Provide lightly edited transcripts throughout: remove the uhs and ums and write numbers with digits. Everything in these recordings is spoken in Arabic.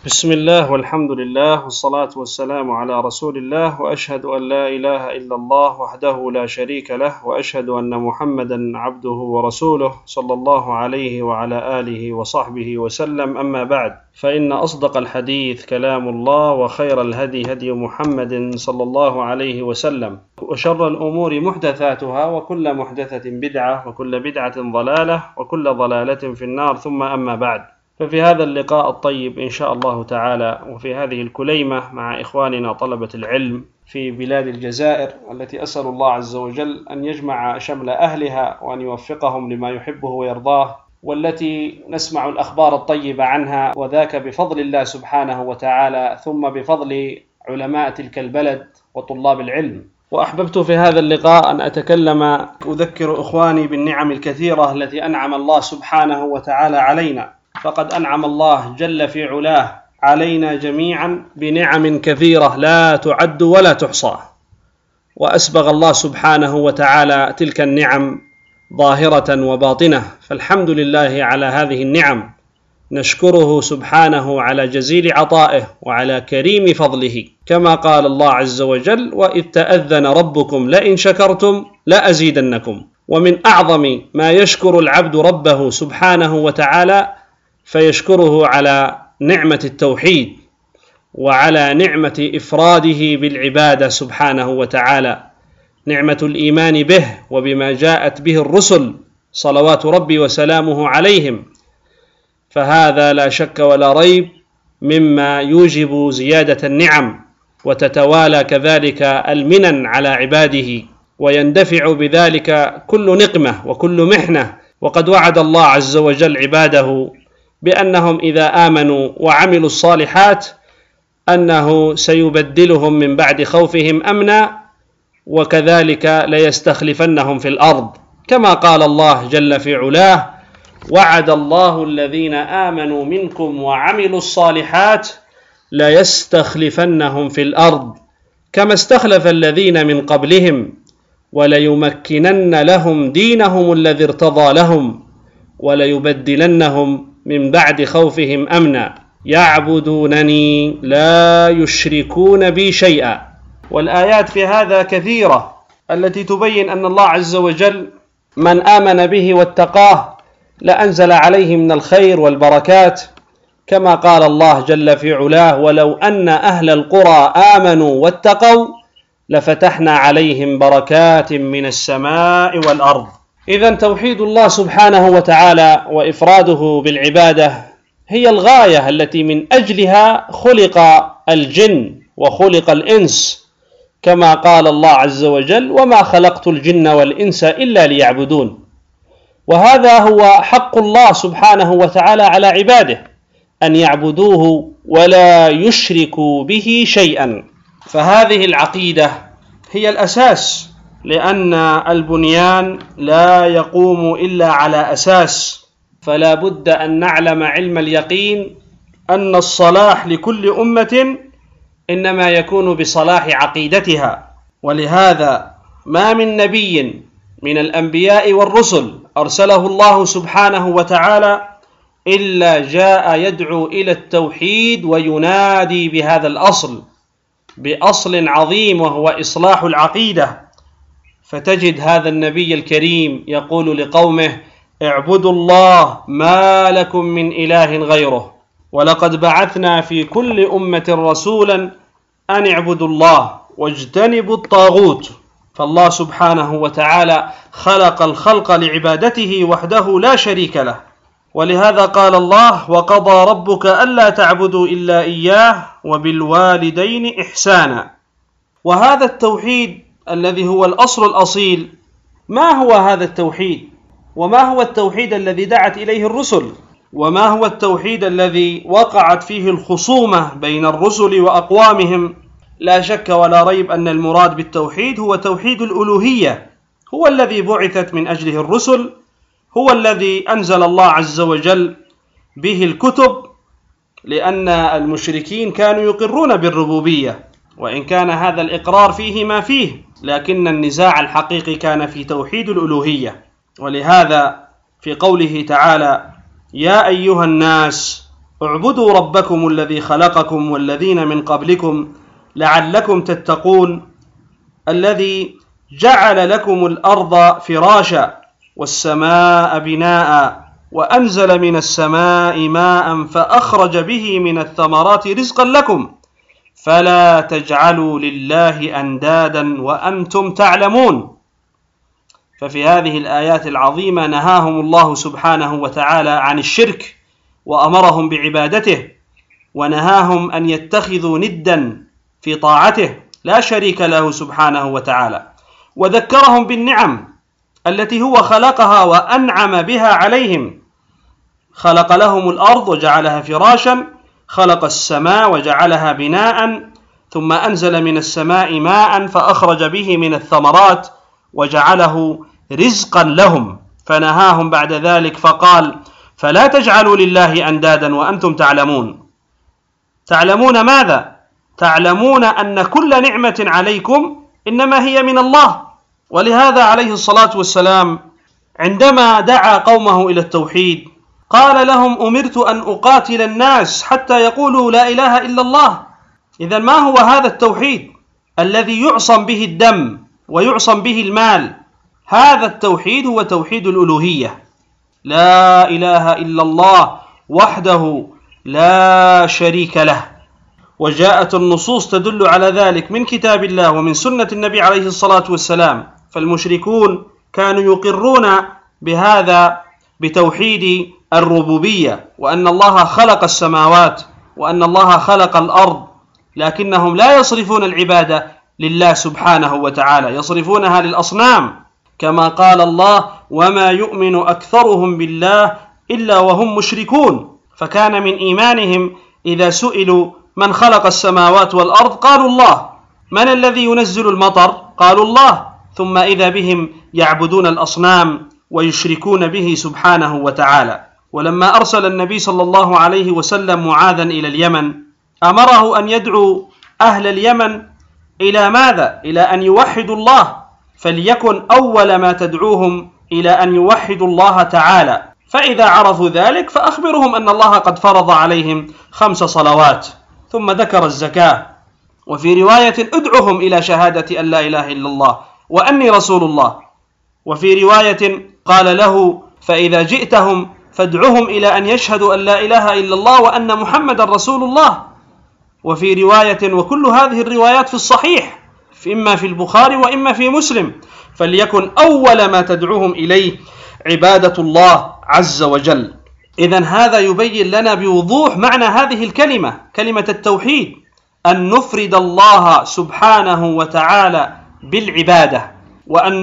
بسم الله والحمد لله والصلاة والسلام على رسول الله، وأشهد أن لا إله إلا الله وحده لا شريك له، وأشهد أن محمدا عبده ورسوله صلى الله عليه وعلى آله وصحبه وسلم. أما بعد، فإن أصدق الحديث كلام الله، وخير الهدي هدي محمد صلى الله عليه وسلم، وشر الأمور محدثاتها، وكل محدثة بدعة، وكل بدعة ضلالة، وكل ضلالة في النار. ثم أما بعد، ففي هذا اللقاء الطيب إن شاء الله تعالى، وفي هذه الكليمة مع إخواننا طلبة العلم في بلاد الجزائر، التي أسأل الله عز وجل أن يجمع شمل أهلها وأن يوفقهم لما يحبه ويرضاه، والتي نسمع الأخبار الطيبة عنها، وذاك بفضل الله سبحانه وتعالى، ثم بفضل علماء تلك البلد وطلاب العلم. وأحببت في هذا اللقاء أن أذكر إخواني بالنعم الكثيرة التي أنعم الله سبحانه وتعالى علينا. فقد أنعم الله جل في علاه علينا جميعا بنعم كثيرة لا تعد ولا تحصى، وأسبغ الله سبحانه وتعالى تلك النعم ظاهرة وباطنة، فالحمد لله على هذه النعم، نشكره سبحانه على جزيل عطائه وعلى كريم فضله، كما قال الله عز وجل: وإذ تأذن ربكم لئن شكرتم لأزيدنكم. ومن أعظم ما يشكر العبد ربه سبحانه وتعالى فيشكره على نعمة التوحيد، وعلى نعمة إفراده بالعبادة سبحانه وتعالى، نعمة الإيمان به وبما جاءت به الرسل صلوات ربي وسلامه عليهم. فهذا لا شك ولا ريب مما يوجب زيادة النعم، وتتوالى كذلك المنن على عباده، ويندفع بذلك كل نقمة وكل محنة. وقد وعد الله عز وجل عباده بأنهم إذا آمنوا وعملوا الصالحات أنه سيبدلهم من بعد خوفهم أمنا، وكذلك ليستخلفنهم في الأرض، كما قال الله جل في علاه: وعد الله الذين آمنوا منكم وعملوا الصالحات ليستخلفنهم في الأرض كما استخلف الذين من قبلهم وليمكنن لهم دينهم الذي ارتضى لهم وليبدلنهم من بعد خوفهم أمنا يعبدونني لا يشركون بي شيئا. والآيات في هذا كثيرة، التي تبين أن الله عز وجل من آمن به واتقاه لأنزل عليه من الخير والبركات، كما قال الله جل في علاه: ولو أن أهل القرى آمنوا واتقوا لفتحنا عليهم بركات من السماء والأرض. إذن توحيد الله سبحانه وتعالى وإفراده بالعبادة هي الغاية التي من أجلها خلق الجن وخلق الإنس، كما قال الله عز وجل: وما خلقت الجن والإنس إلا ليعبدون. وهذا هو حق الله سبحانه وتعالى على عباده، أن يعبدوه ولا يشركوا به شيئا. فهذه العقيدة هي الأساس، لأن البنيان لا يقوم إلا على أساس، فلا بد أن نعلم علم اليقين أن الصلاح لكل أمة إنما يكون بصلاح عقيدتها. ولهذا ما من نبي من الأنبياء والرسل أرسله الله سبحانه وتعالى إلا جاء يدعو إلى التوحيد وينادي بهذا الأصل، بأصل عظيم وهو إصلاح العقيدة. فتجد هذا النبي الكريم يقول لقومه: اعبدوا الله ما لكم من إله غيره، ولقد بعثنا في كل أمة رسولا أن اعبدوا الله واجتنبوا الطاغوت. فالله سبحانه وتعالى خلق الخلق لعبادته وحده لا شريك له، ولهذا قال الله: وقضى ربك ألا تعبدوا إلا إياه وبالوالدين إحسانا. وهذا التوحيد الذي هو الأصل الأصيل، ما هو هذا التوحيد؟ وما هو التوحيد الذي دعت إليه الرسل؟ وما هو التوحيد الذي وقعت فيه الخصومة بين الرسل وأقوامهم؟ لا شك ولا ريب أن المراد بالتوحيد هو توحيد الألوهية، هو الذي بعثت من أجله الرسل، هو الذي أنزل الله عز وجل به الكتب، لأن المشركين كانوا يقرون بالربوبية، وإن كان هذا الإقرار فيه ما فيه، لكن النزاع الحقيقي كان في توحيد الألوهية. ولهذا في قوله تعالى: يا أيها الناس اعبدوا ربكم الذي خلقكم والذين من قبلكم لعلكم تتقون الذي جعل لكم الأرض فراشا والسماء بناء وأنزل من السماء ماء فأخرج به من الثمرات رزقا لكم فلا تجعلوا لله أندادا وأنتم تعلمون. ففي هذه الآيات العظيمة نهاهم الله سبحانه وتعالى عن الشرك وأمرهم بعبادته، ونهاهم أن يتخذوا ندا في طاعته لا شريك له سبحانه وتعالى، وذكرهم بالنعم التي هو خلقها وأنعم بها عليهم. خلق لهم الأرض وجعلها فراشا، خلق السماء وجعلها بناء، ثم أنزل من السماء ماء فأخرج به من الثمرات وجعله رزقا لهم، فنهاهم بعد ذلك فقال فلا تجعلوا لله أندادا وأنتم تعلمون. تعلمون ماذا؟ تعلمون أن كل نعمة عليكم إنما هي من الله. ولهذا عليه الصلاة والسلام عندما دعا قومه إلى التوحيد قال لهم أمرت أن أقاتل الناس حتى يقولوا لا إله إلا الله. إذن ما هو هذا التوحيد الذي يعصم به الدم ويعصم به المال؟ هذا التوحيد هو توحيد الألوهية، لا إله إلا الله وحده لا شريك له. وجاءت النصوص تدل على ذلك من كتاب الله ومن سنة النبي عليه الصلاة والسلام. فالمشركون كانوا يقرون بهذا بتوحيد الربوبية، وأن الله خلق السماوات وأن الله خلق الأرض، لكنهم لا يصرفون العبادة لله سبحانه وتعالى، يصرفونها للأصنام، كما قال الله وما يؤمن أكثرهم بالله إلا وهم مشركون. فكان من إيمانهم إذا سئلوا من خلق السماوات والأرض قالوا الله، من الذي ينزل المطر قالوا الله، ثم إذا بهم يعبدون الأصنام ويشركون به سبحانه وتعالى. ولما أرسل النبي صلى الله عليه وسلم معاذا إلى اليمن أمره أن يدعو أهل اليمن إلى ماذا؟ إلى أن يوحدوا الله، فليكن أول ما تدعوهم إلى أن يوحدوا الله تعالى، فإذا عرفوا ذلك فأخبرهم أن الله قد فرض عليهم 5 صلوات، ثم ذكر الزكاة. وفي رواية ادعهم إلى شهادة أن لا إله إلا الله وأني رسول الله. وفي رواية قال له فإذا جئتهم فادعهم إلى أن يشهدوا أن لا إله إلا الله وأن محمد رسول الله. وفي رواية، وكل هذه الروايات في الصحيح إما في البخاري وإما في مسلم، فليكن أول ما تدعوهم إليه عبادة الله عز وجل. إذن هذا يبين لنا بوضوح معنى هذه الكلمة، كلمة التوحيد، أن نفرد الله سبحانه وتعالى بالعبادة، وأن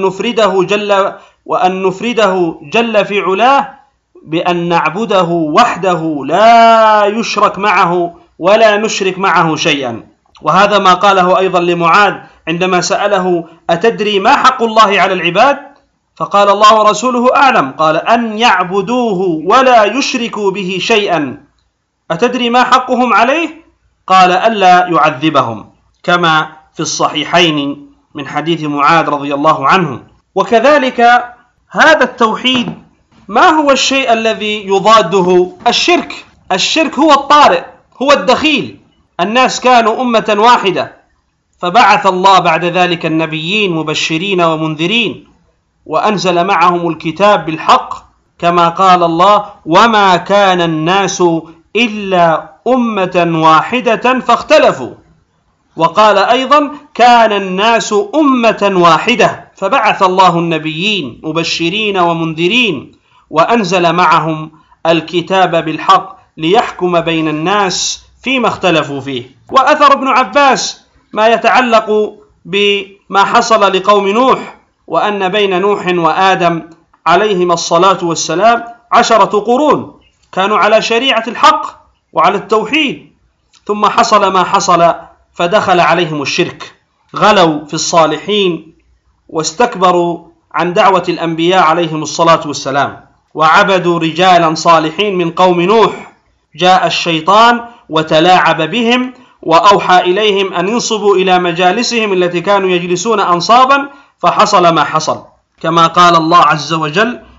نفرده جل في علاه بأن نعبده وحده لا يشرك معه ولا نشرك معه شيئا. وهذا ما قاله أيضا لمعاذ عندما سأله أتدري ما حق الله على العباد؟ فقال الله ورسوله أعلم، قال أن يعبدوه ولا يشركوا به شيئا. أتدري ما حقهم عليه؟ قال ألا يعذبهم، كما في الصحيحين من حديث معاذ رضي الله عنه. وكذلك هذا التوحيد ما هو الشيء الذي يضاده؟ الشرك. الشرك هو الطارئ، هو الدخيل. الناس كانوا أمة واحدة، فبعث الله بعد ذلك النبيين مبشرين ومنذرين، وأنزل معهم الكتاب بالحق، كما قال الله وما كان الناس إلا أمة واحدة فاختلفوا. وقال أيضا كان الناس أمة واحدة، فبعث الله النبيين مبشرين ومنذرين، وأنزل معهم الكتاب بالحق ليحكم بين الناس فيما اختلفوا فيه. وأثر ابن عباس ما يتعلق بما حصل لقوم نوح، وأن بين نوح وآدم عليهما الصلاة والسلام 10 قرون كانوا على شريعة الحق وعلى التوحيد، ثم حصل ما حصل فدخل عليهم الشرك، غلوا في الصالحين واستكبروا عن دعوة الأنبياء عليهم الصلاة والسلام، وعبدوا رجالا صالحين من قوم نوح. جاء الشيطان وتلاعب بهم وأوحى إليهم أن ينصبوا إلى مجالسهم التي كانوا يجلسون أنصابا، فحصل ما حصل، كما قال الله عز وجل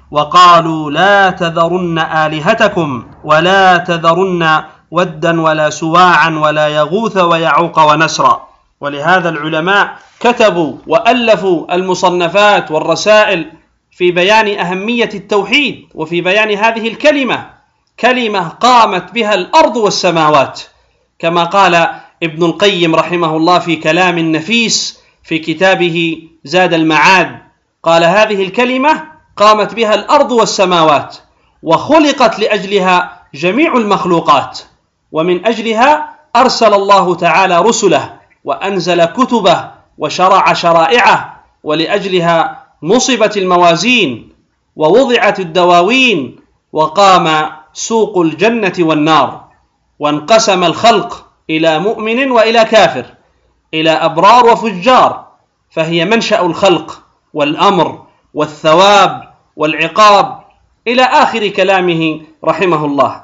وقالوا لا تذرن آلهتكم ولا تذرن ودا ولا سواعا ولا يغوث ويعوق ونسرا. ولهذا العلماء كتبوا وألفوا المصنفات والرسائل في بيان أهمية التوحيد وفي بيان هذه الكلمة، كلمة قامت بها الأرض والسماوات، كما قال ابن القيم رحمه الله في كلام نفيس في كتابه زاد المعاد، قال هذه الكلمة قامت بها الأرض والسماوات وخلقت لأجلها جميع المخلوقات، ومن أجلها أرسل الله تعالى رسله وأنزل كتبه وشرع شرائعه، ولأجلها نصبت الموازين ووضعت الدواوين وقام سوق الجنة والنار، وانقسم الخلق إلى مؤمن وإلى كافر، إلى أبرار وفجار، فهي منشأ الخلق والأمر والثواب والعقاب إلى آخر كلامه رحمه الله،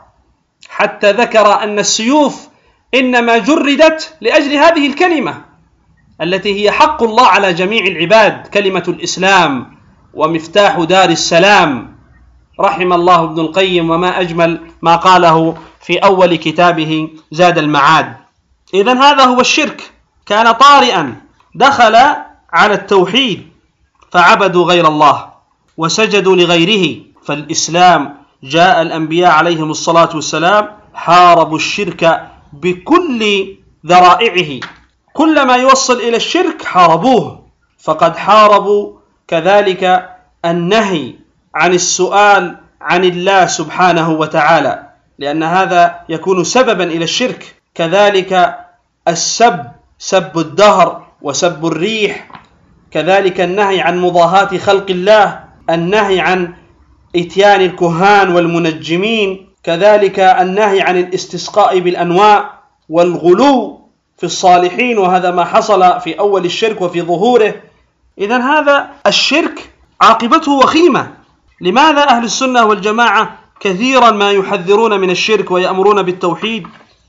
حتى ذكر أن السيوف إنما جردت لأجل هذه الكلمة التي هي حق الله على جميع العباد، كلمة الإسلام ومفتاح دار السلام. رحم الله ابن القيم، وما أجمل ما قاله في أول كتابه زاد المعاد. إذن هذا هو الشرك، كان طارئا، دخل على التوحيد فعبدوا غير الله وسجدوا لغيره. فالإسلام جاء الأنبياء عليهم الصلاة والسلام حاربوا الشرك بكل ذرائعه، كل ما يوصل إلى الشرك حاربوه. فقد حاربوا كذلك النهي عن السؤال عن الله سبحانه وتعالى، لأن هذا يكون سببا إلى الشرك. كذلك السب، سب الدهر وسب الريح، كذلك النهي عن مضاهاة خلق الله، النهي عن إتيان الكهان والمنجمين، كذلك النهي عن الاستسقاء بالأنواع والغلو في الصالحين، وهذا ما حصل في أول الشرك وفي ظهوره. إذن هذا الشرك عاقبته وخيمة. لماذا أهل السنة والجماعة كثيرا ما يحذرون من الشرك ويأمرون بالتوحيد؟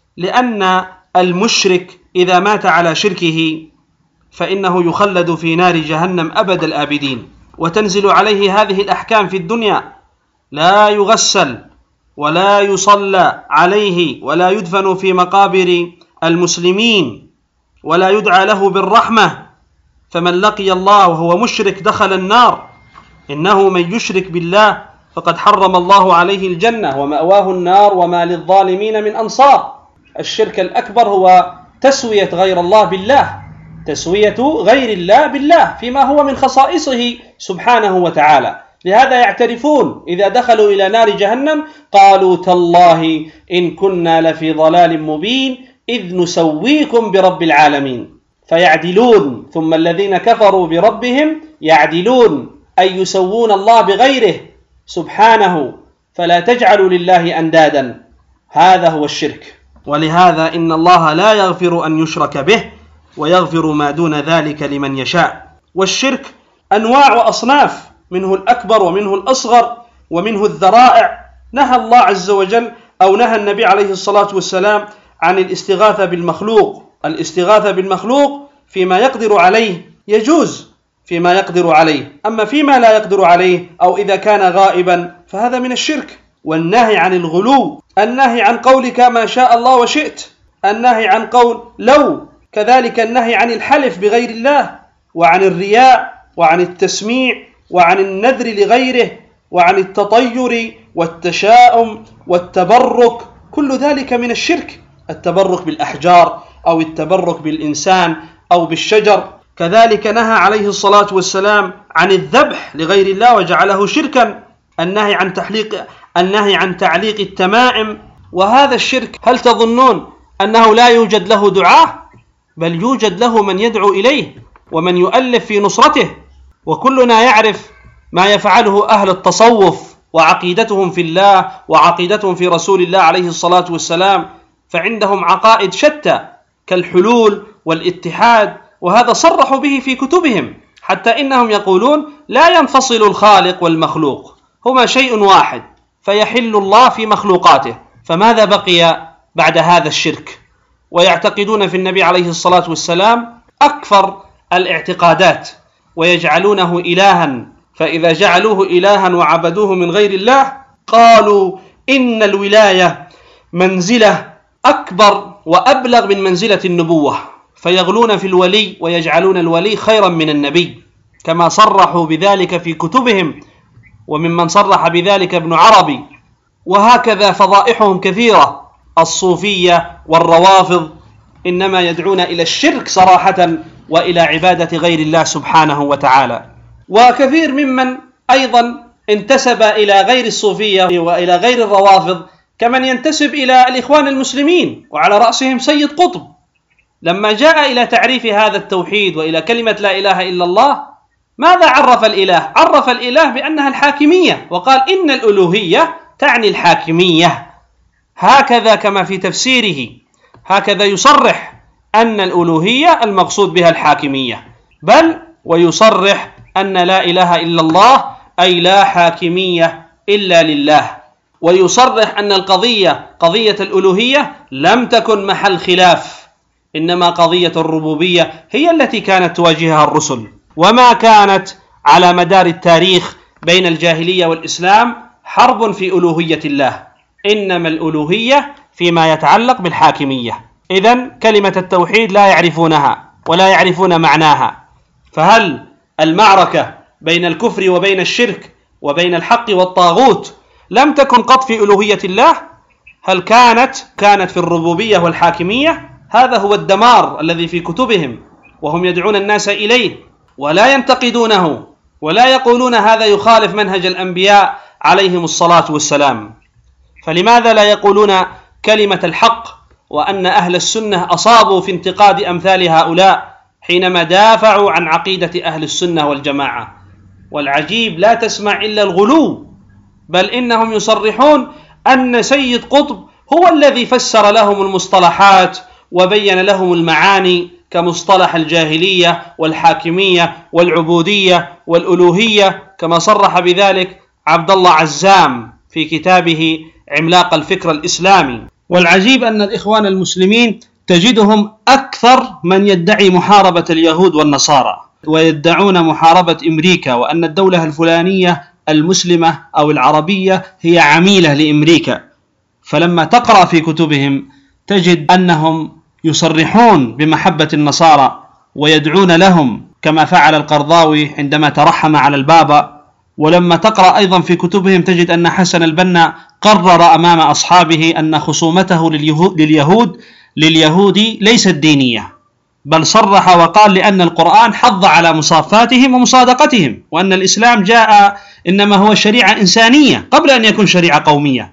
لأن المشرك إذا مات على شركه فإنه يخلد في نار جهنم أبد الآبدين، وتنزل عليه هذه الأحكام في الدنيا، لا يغسل ولا يصلى عليه ولا يدفن في مقابر المسلمين ولا يدعى له بالرحمة. فمن لقي الله وهو مشرك دخل النار، إنه من يشرك بالله فقد حرم الله عليه الجنة ومأواه النار وما للظالمين من أنصار. الشرك الأكبر هو تسوية غير الله بالله، تسوية غير الله بالله فيما هو من خصائصه سبحانه وتعالى. لهذا يعترفون إذا دخلوا إلى نار جهنم قالوا تالله إن كنا لفي ضلال مبين إذ نسويكم برب العالمين، فيعدلون. ثم الذين كفروا بربهم يعدلون، أي يسوون الله بغيره سبحانه، فلا تجعلوا لله أندادا. هذا هو الشرك. ولهذا إن الله لا يغفر أن يشرك به ويغفر ما دون ذلك لمن يشاء. والشرك أنواع وأصناف، منه الأكبر ومنه الأصغر ومنه الذرائع. نهى الله عز وجل أو نهى النبي عليه الصلاة والسلام عن الاستغاثة بالمخلوق. الاستغاثة بالمخلوق فيما يقدر عليه يجوز، فيما يقدر عليه، أما فيما لا يقدر عليه أو إذا كان غائبا فهذا من الشرك. والنهي عن الغلو، النهي عن قولك ما شاء الله وشئت، النهي عن قول لو، كذلك النهي عن الحلف بغير الله وعن الرياء وعن التسميع وعن النذر لغيره وعن التطير والتشاؤم والتبرك، كل ذلك من الشرك. التبرك بالأحجار أو التبرك بالإنسان أو بالشجر. كذلك نهى عليه الصلاة والسلام عن الذبح لغير الله وجعله شركا. النهي عن تعليق التمائم، وهذا الشرك. هل تظنون أنه لا يوجد له دعاء؟ بل يوجد له من يدعو إليه ومن يؤلف في نصرته. وكلنا يعرف ما يفعله أهل التصوف وعقيدتهم في الله وعقيدتهم في رسول الله عليه الصلاة والسلام، فعندهم عقائد شتى كالحلول والاتحاد، وهذا صرحوا به في كتبهم، حتى إنهم يقولون لا ينفصل الخالق والمخلوق، هما شيء واحد، فيحل الله في مخلوقاته. فماذا بقي بعد هذا الشرك؟ ويعتقدون في النبي عليه الصلاة والسلام أكثر الاعتقادات، ويجعلونه إلها فإذا جعلوه إلها وعبدوه من غير الله قالوا إن الولاية منزلة أكبر وأبلغ من منزلة النبوة، فيغلون في الولي ويجعلون الولي خيرا من النبي، كما صرحوا بذلك في كتبهم، وممن صرح بذلك ابن عربي. وهكذا فضائحهم كثيرة. الصوفية والروافض إنما يدعون إلى الشرك صراحة وإلى عبادة غير الله سبحانه وتعالى. وكثير ممن أيضا انتسب إلى غير الصوفية وإلى غير الروافض كمن ينتسب إلى الإخوان المسلمين، وعلى رأسهم سيد قطب، لما جاء إلى تعريف هذا التوحيد وإلى كلمة لا إله إلا الله ماذا عرف الإله؟ عرف الإله بأنها الحاكمية، وقال إن الألوهية تعني الحاكمية، هكذا كما في تفسيره، هكذا يصرح أن الألوهية المقصود بها الحاكمية، بل ويصرح أن لا إله إلا الله أي لا حاكمية إلا لله، ويصرح أن القضية قضية الألوهية لم تكن محل خلاف، إنما قضية الربوبية هي التي كانت تواجهها الرسل، وما كانت على مدار التاريخ بين الجاهلية والإسلام حرب في ألوهية الله، إنما الألوهية فيما يتعلق بالحاكمية. إذن كلمة التوحيد لا يعرفونها ولا يعرفون معناها. فهل المعركة بين الكفر وبين الشرك وبين الحق والطاغوت لم تكن قط في ألوهية الله؟ هل كانت في الربوبية والحاكمية؟ هذا هو الدمار الذي في كتبهم، وهم يدعون الناس إليه ولا ينتقدونه ولا يقولون هذا يخالف منهج الأنبياء عليهم الصلاة والسلام. فلماذا لا يقولون كلمة الحق، وأن أهل السنة أصابوا في انتقاد أمثال هؤلاء حينما دافعوا عن عقيدة أهل السنة والجماعة؟ والعجيب لا تسمع إلا الغلو، بل إنهم يصرحون أن سيد قطب هو الذي فسر لهم المصطلحات وبين لهم المعاني كمصطلح الجاهلية والحاكمية والعبودية والألوهية، كما صرح بذلك عبد الله عزام في كتابه عملاق الفكر الإسلامي. والعجيب أن الإخوان المسلمين تجدهم أكثر من يدعي محاربة اليهود والنصارى، ويدعون محاربة أمريكا، وأن الدولة الفلانية المسلمة أو العربية هي عميلة لأمريكا. فلما تقرأ في كتبهم تجد أنهم يصرحون بمحبة النصارى ويدعون لهم، كما فعل القرضاوي عندما ترحم على البابا. ولما تقرأ أيضا في كتبهم تجد أن حسن البنا قرر أمام أصحابه أن خصومته لليهود ليست دينية، بل صرح وقال لأن القرآن حض على مصافاتهم ومصادقتهم، وأن الإسلام جاء إنما هو شريعة إنسانية قبل أن يكون شريعة قومية.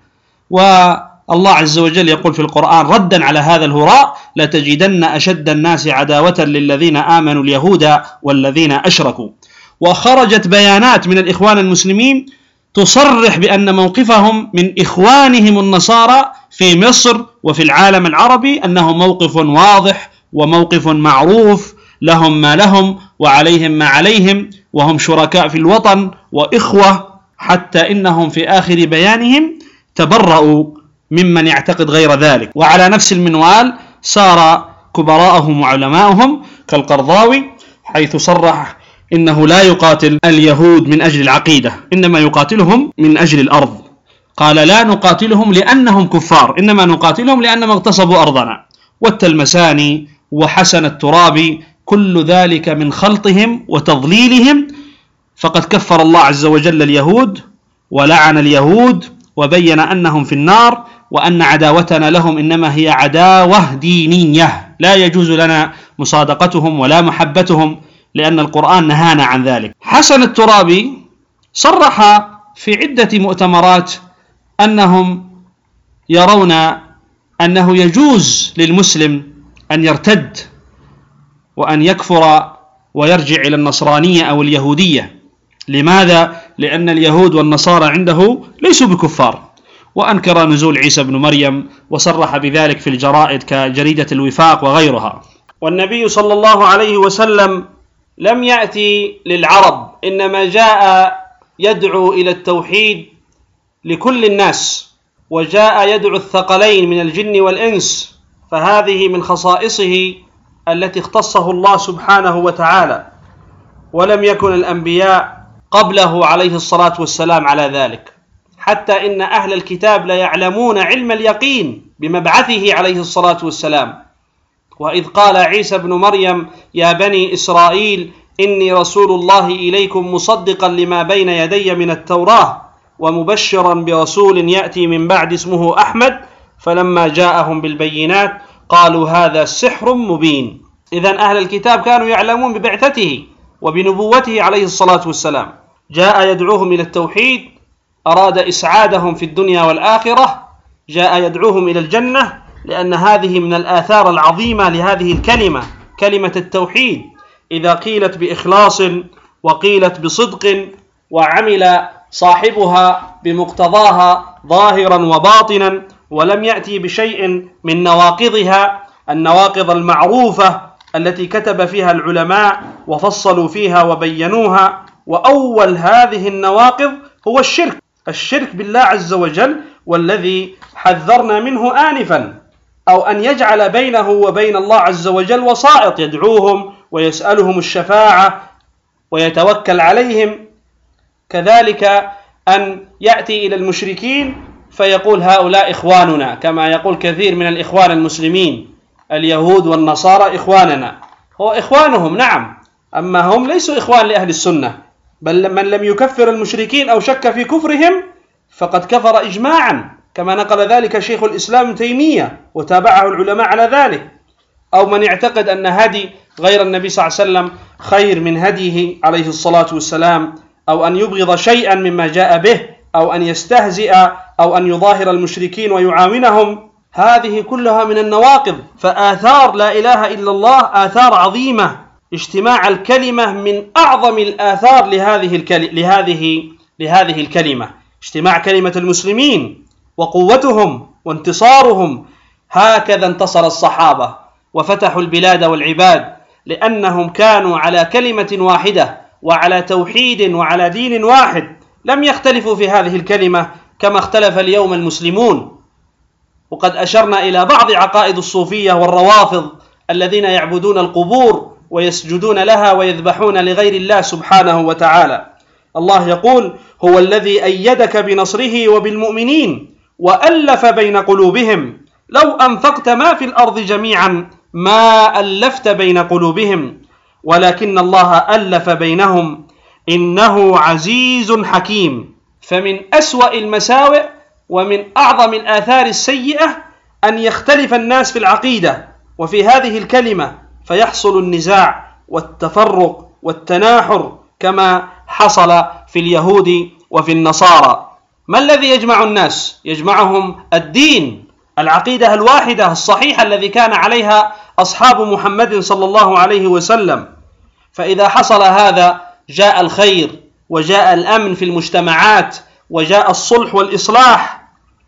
والله عز وجل يقول في القرآن ردا على هذا الهراء: لتجدن أشد الناس عداوة للذين آمنوا اليهود والذين أشركوا. وخرجت بيانات من الإخوان المسلمين تصرح بأن موقفهم من إخوانهم النصارى في مصر وفي العالم العربي أنه موقف واضح وموقف معروف، لهم ما لهم وعليهم ما عليهم، وهم شركاء في الوطن وإخوة، حتى إنهم في آخر بيانهم تبرؤوا ممن يعتقد غير ذلك. وعلى نفس المنوال سار كبراءهم وعلماؤهم كالقرضاوي، حيث صرح إنه لا يقاتل اليهود من أجل العقيدة، إنما يقاتلهم من أجل الأرض. قال: لا نقاتلهم لأنهم كفار، إنما نقاتلهم لأنهم اغتصبوا أرضنا. والتلمساني وحسن الترابي كل ذلك من خلطهم وتضليلهم، فقد كفر الله عز وجل اليهود ولعن اليهود وبين أنهم في النار، وأن عداوتنا لهم إنما هي عداوة دينية، لا يجوز لنا مصادقتهم ولا محبتهم، لأن القرآن نهانا عن ذلك. حسن الترابي صرح في عدة مؤتمرات أنهم يرون أنه يجوز للمسلم أن يرتد وأن يكفر ويرجع إلى النصرانية أو اليهودية. لماذا؟ لأن اليهود والنصارى عنده ليسوا بكفار. وأنكر نزول عيسى بن مريم وصرح بذلك في الجرائد كجريدة الوفاق وغيرها. والنبي صلى الله عليه وسلم لم يأتي للعرب، إنما جاء يدعو إلى التوحيد لكل الناس، وجاء يدعو الثقلين من الجن والإنس، فهذه من خصائصه التي اختصه الله سبحانه وتعالى. ولم يكن الأنبياء قبله عليه الصلاة والسلام على ذلك، حتى إن أهل الكتاب لا يعلمون علم اليقين بمبعثه عليه الصلاة والسلام. وإذ قال عيسى بن مريم يا بني إسرائيل إني رسول الله إليكم مصدقا لما بين يدي من التوراة ومبشرا برسول يأتي من بعد اسمه أحمد، فلما جاءهم بالبينات قالوا هذا سحر مبين. إذن أهل الكتاب كانوا يعلمون ببعثته وبنبوته عليه الصلاة والسلام. جاء يدعوهم إلى التوحيد، أراد إسعادهم في الدنيا والآخرة، جاء يدعوهم إلى الجنة، لأن هذه من الآثار العظيمة لهذه الكلمة، كلمة التوحيد، إذا قيلت بإخلاص وقيلت بصدق وعمل صاحبها بمقتضاها ظاهرا وباطنا، ولم يأتي بشيء من نواقضها، النواقض المعروفة التي كتب فيها العلماء وفصلوا فيها وبينوها. وأول هذه النواقض هو الشرك بالله عز وجل، والذي حذرنا منه آنفا، أو أن يجعل بينه وبين الله عز وجل وسائط يدعوهم ويسألهم الشفاعة ويتوكل عليهم. كذلك أن يأتي إلى المشركين فيقول هؤلاء إخواننا، كما يقول كثير من الإخوان المسلمين، اليهود والنصارى إخواننا. هو إخوانهم نعم، أما هم ليسوا إخوان لأهل السنة، بل من لم يكفر المشركين أو شك في كفرهم فقد كفر إجماعا، كما نقل ذلك شيخ الإسلام ابن تيمية وتابعه العلماء على ذلك. أو من يعتقد أن هدي غير النبي صلى الله عليه وسلم خير من هديه عليه الصلاة والسلام، أو أن يبغض شيئا مما جاء به، أو أن يستهزئ، أو أن يظاهر المشركين ويعاونهم، هذه كلها من النواقض. فآثار لا إله إلا الله آثار عظيمة، اجتماع الكلمة من أعظم الآثار لهذه الكلمة، اجتماع كلمة المسلمين وقوتهم وانتصارهم. هكذا انتصر الصحابة وفتحوا البلاد والعباد، لأنهم كانوا على كلمة واحدة وعلى توحيد وعلى دين واحد، لم يختلفوا في هذه الكلمة كما اختلف اليوم المسلمون. وقد أشرنا إلى بعض عقائد الصوفية والروافض الذين يعبدون القبور ويسجدون لها ويذبحون لغير الله سبحانه وتعالى. الله يقول هو الذي أيدك بنصره وبالمؤمنين وألف بين قلوبهم لو أنفقت ما في الأرض جميعا ما ألفت بين قلوبهم ولكن الله ألف بينهم إنه عزيز حكيم. فمن أسوأ المساوئ ومن أعظم الآثار السيئة أن يختلف الناس في العقيدة وفي هذه الكلمة، فيحصل النزاع والتفرق والتناحر كما حصل في اليهود وفي النصارى. ما الذي يجمع الناس؟ يجمعهم الدين، العقيدة الواحدة الصحيحة الذي كان عليها أصحاب محمد صلى الله عليه وسلم. فإذا حصل هذا جاء الخير وجاء الأمن في المجتمعات وجاء الصلح والإصلاح.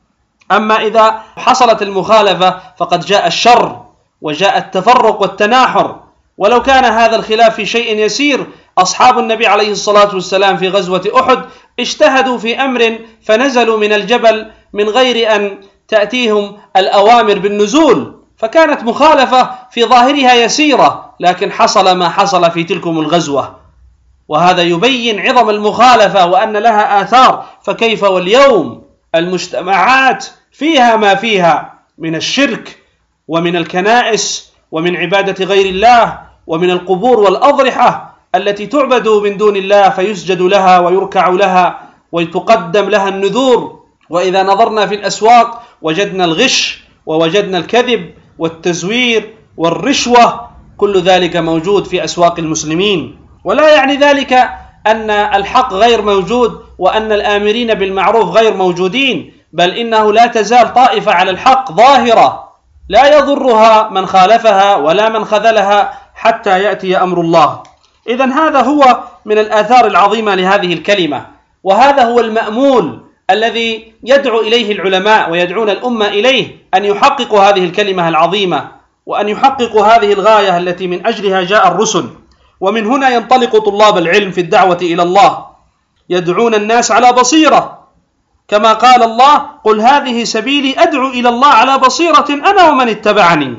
أما إذا حصلت المخالفة فقد جاء الشر وجاء التفرق والتناحر. ولو كان هذا الخلاف في شيء يسير، أصحاب النبي عليه الصلاة والسلام في غزوة أحد اجتهدوا في أمر فنزلوا من الجبل من غير أن تأتيهم الأوامر بالنزول، فكانت مخالفة في ظاهرها يسيرة، لكن حصل ما حصل في تلكم الغزوة، وهذا يبين عظم المخالفة وأن لها آثار. فكيف واليوم المجتمعات فيها ما فيها من الشرك ومن الكنائس ومن عبادة غير الله ومن القبور والأضرحة التي تعبد من دون الله، فيسجد لها ويركع لها وتقدم لها النذور. وإذا نظرنا في الأسواق وجدنا الغش ووجدنا الكذب والتزوير والرشوة، كل ذلك موجود في أسواق المسلمين. ولا يعني ذلك أن الحق غير موجود وأن الآمرين بالمعروف غير موجودين، بل إنه لا تزال طائفة على الحق ظاهرة لا يضرها من خالفها ولا من خذلها حتى يأتي أمر الله. إذن هذا هو من الآثار العظيمة لهذه الكلمة، وهذا هو المأمول الذي يدعو إليه العلماء ويدعون الأمة إليه، أن يحققوا هذه الكلمة العظيمة وأن يحققوا هذه الغاية التي من أجلها جاء الرسل. ومن هنا ينطلق طلاب العلم في الدعوة إلى الله، يدعون الناس على بصيرة، كما قال الله قل هذه سبيلي أدعو إلى الله على بصيرة أنا ومن اتبعني.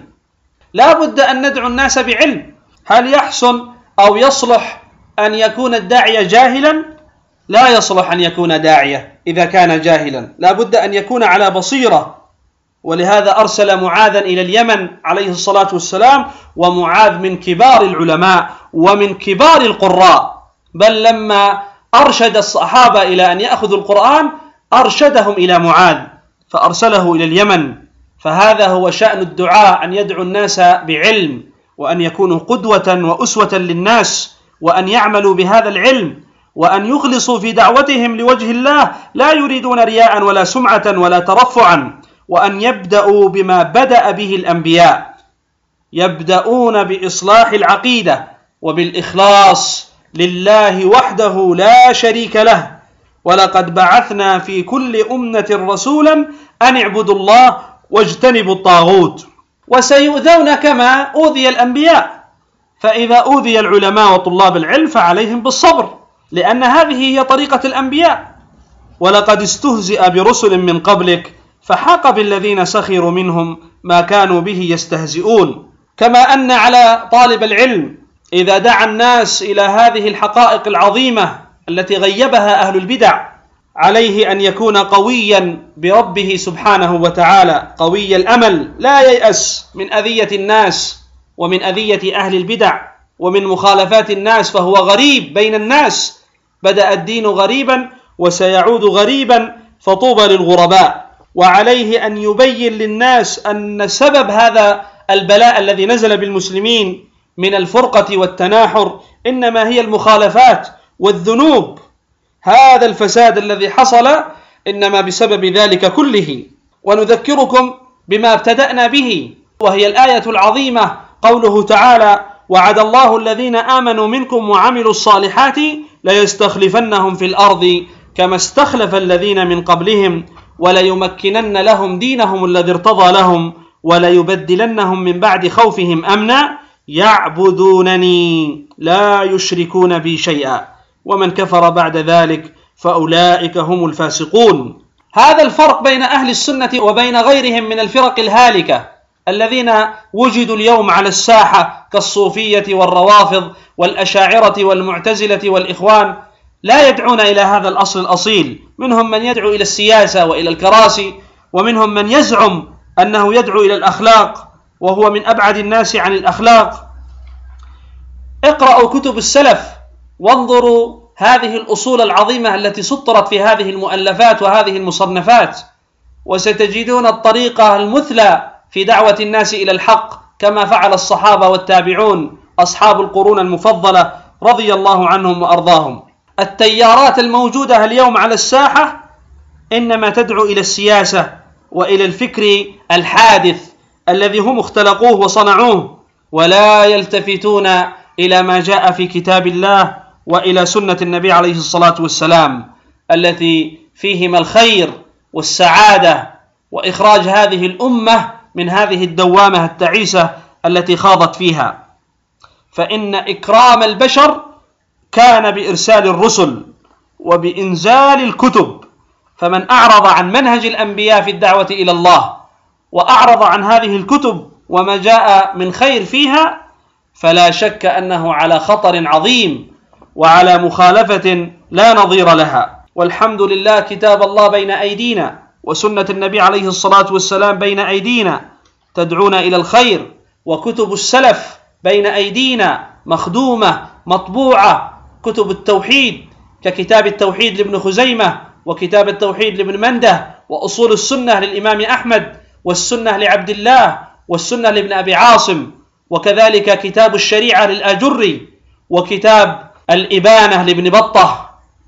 لا بد أن ندعو الناس بعلم. هل يحسن أو يصلح أن يكون الداعية جاهلا؟ لا يصلح أن يكون داعية إذا كان جاهلا، لا بد أن يكون على بصيرة. ولهذا أرسل معاذا إلى اليمن عليه الصلاة والسلام، ومعاذ من كبار العلماء ومن كبار القراء، بل لما أرشد الصحابة إلى أن يأخذوا القرآن أرشدهم إلى معاذ فأرسله إلى اليمن. فهذا هو شأن الدعاء، أن يدعو الناس بعلم، وأن يكونوا قدوة وأسوة للناس، وأن يعملوا بهذا العلم، وأن يخلصوا في دعوتهم لوجه الله، لا يريدون رياء ولا سمعة ولا ترفعا، وأن يبدأوا بما بدأ به الأنبياء، يبدأون بإصلاح العقيدة وبالإخلاص لله وحده لا شريك له. ولقد بعثنا في كل أمة رسولا أن اعبدوا الله واجتنبوا الطاغوت. وسيؤذون كما أوذي الأنبياء، فإذا أوذي العلماء وطلاب العلم فعليهم بالصبر، لأن هذه هي طريقة الأنبياء. ولقد استهزئ برسل من قبلك فحاق بالذين سخروا منهم ما كانوا به يستهزئون. كما أن على طالب العلم إذا دعا الناس إلى هذه الحقائق العظيمة التي غيبها أهل البدع، عليه أن يكون قويا بربه سبحانه وتعالى، قوي الأمل، لا ييأس من أذية الناس ومن أذية أهل البدع ومن مخالفات الناس، فهو غريب بين الناس، بدأ الدين غريبا وسيعود غريبا، فطوبى للغرباء. وعليه أن يبين للناس أن سبب هذا البلاء الذي نزل بالمسلمين من الفرقة والتناحر إنما هي المخالفات والذنوب. هذا الفساد الذي حصل إنما بسبب ذلك كله. ونذكركم بما ابتدأنا به، وهي الآية العظيمة، قوله تعالى: وعد الله الذين آمنوا منكم وعملوا الصالحات ليستخلفنهم في الأرض كما استخلف الذين من قبلهم وليمكنن لهم دينهم الذي ارتضى لهم وليبدلنهم من بعد خوفهم أمنا يعبدونني لا يشركون بي شيئا ومن كفر بعد ذلك فأولئك هم الفاسقون. هذا الفرق بين أهل السنة وبين غيرهم من الفرق الهالكة الذين وجدوا اليوم على الساحة كالصوفية والروافض والأشاعرة والمعتزلة والإخوان، لا يدعون إلى هذا الأصل الأصيل. منهم من يدعو إلى السياسة وإلى الكراسي، ومنهم من يزعم أنه يدعو إلى الأخلاق وهو من أبعد الناس عن الأخلاق. اقرأوا كتب السلف وانظروا هذه الأصول العظيمة التي سطرت في هذه المؤلفات وهذه المصنفات، وستجدون الطريقة المثلى في دعوة الناس إلى الحق كما فعل الصحابة والتابعون أصحاب القرون المفضلة رضي الله عنهم وأرضاهم. التيارات الموجودة اليوم على الساحة إنما تدعو إلى السياسة وإلى الفكر الحادث الذي هم اختلقوه وصنعوه، ولا يلتفتون إلى ما جاء في كتاب الله وإلى سنة النبي عليه الصلاة والسلام التي فيهما الخير والسعادة وإخراج هذه الأمة من هذه الدوامة التعيسة التي خاضت فيها. فإن إكرام البشر كان بإرسال الرسل وبإنزال الكتب، فمن أعرض عن منهج الأنبياء في الدعوة إلى الله وأعرض عن هذه الكتب وما جاء من خير فيها فلا شك أنه على خطر عظيم وعلى مخالفة لا نظير لها. والحمد لله كتاب الله بين أيدينا وسنة النبي عليه الصلاة والسلام بين أيدينا تدعونا إلى الخير، وكتب السلف بين أيدينا مخدومة مطبوعة، كتب التوحيد ككتاب التوحيد لابن خزيمة وكتاب التوحيد لابن منده وأصول السنة للإمام أحمد والسنة لعبد الله والسنة لابن أبي عاصم، وكذلك كتاب الشريعة للآجري وكتاب الإبانة لابن بطة،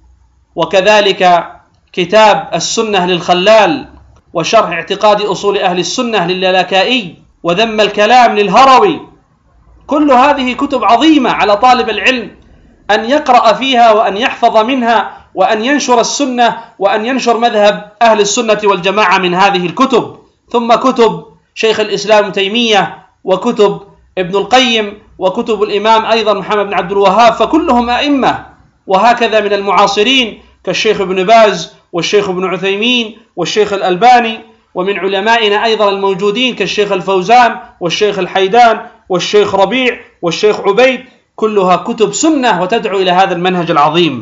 وكذلك كتاب السنة للخلال وشرح اعتقاد أصول أهل السنة للالكائي وذم الكلام للهروي. كل هذه كتب عظيمة على طالب العلم أن يقرأ فيها وأن يحفظ منها وأن ينشر السنة وأن ينشر مذهب أهل السنة والجماعة من هذه الكتب. ثم كتب شيخ الإسلام ابن تيمية وكتب ابن القيم وكتب الإمام أيضا محمد بن عبد الوهاب، فكلهم أئمة. وهكذا من المعاصرين كالشيخ ابن باز والشيخ ابن عثيمين والشيخ الألباني، ومن علمائنا أيضا الموجودين كالشيخ الفوزان والشيخ الحيدان والشيخ ربيع والشيخ عبيد، كلها كتب سنة وتدعو إلى هذا المنهج العظيم.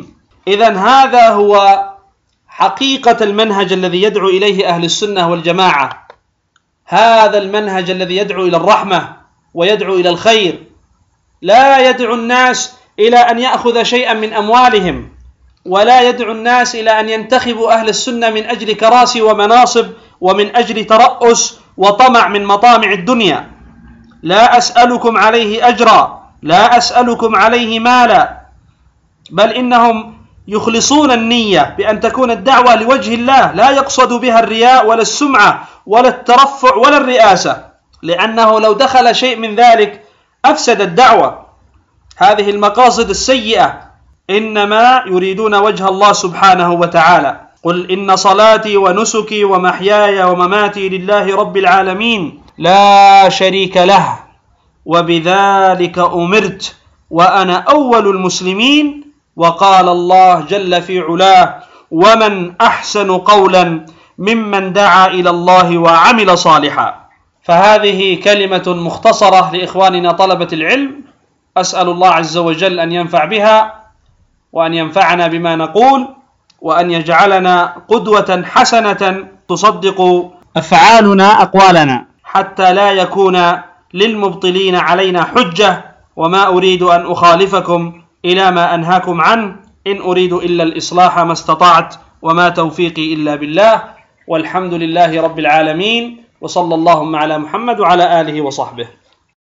إذن هذا هو حقيقة المنهج الذي يدعو إليه أهل السنة والجماعة، هذا المنهج الذي يدعو إلى الرحمة ويدعو إلى الخير، لا يدعو الناس إلى أن يأخذ شيئا من أموالهم، ولا يدعو الناس إلى أن ينتخبوا أهل السنة من أجل كراسي ومناصب ومن أجل ترأس وطمع من مطامع الدنيا. لا أسألكم عليه أجرا، لا أسألكم عليه مالا، بل إنهم يخلصون النية بأن تكون الدعوة لوجه الله، لا يقصد بها الرياء ولا السمعة ولا الترفع ولا الرئاسة، لأنه لو دخل شيء من ذلك أفسد الدعوة. هذه المقاصد السيئة إنما يريدون وجه الله سبحانه وتعالى. قل إن صلاتي ونسكي ومحياي ومماتي لله رب العالمين لا شريك له وبذلك أمرت وأنا أول المسلمين. وقال الله جل في علاه: ومن أحسن قولا ممن دعا إلى الله وعمل صالحا. فهذه كلمة مختصرة لإخواننا طلبة العلم، أسأل الله عز وجل أن ينفع بها وأن ينفعنا بما نقول، وأن يجعلنا قدوة حسنة تصدق أفعالنا أقوالنا، حتى لا يكون للمبطلين علينا حجة. وما أريد أن أخالفكم إلى ما أنهاكم عنه، إن أريد إلا الإصلاح ما استطعت، وما توفيقي إلا بالله، والحمد لله رب العالمين، وصلى اللهم على محمد وعلى آله وصحبه.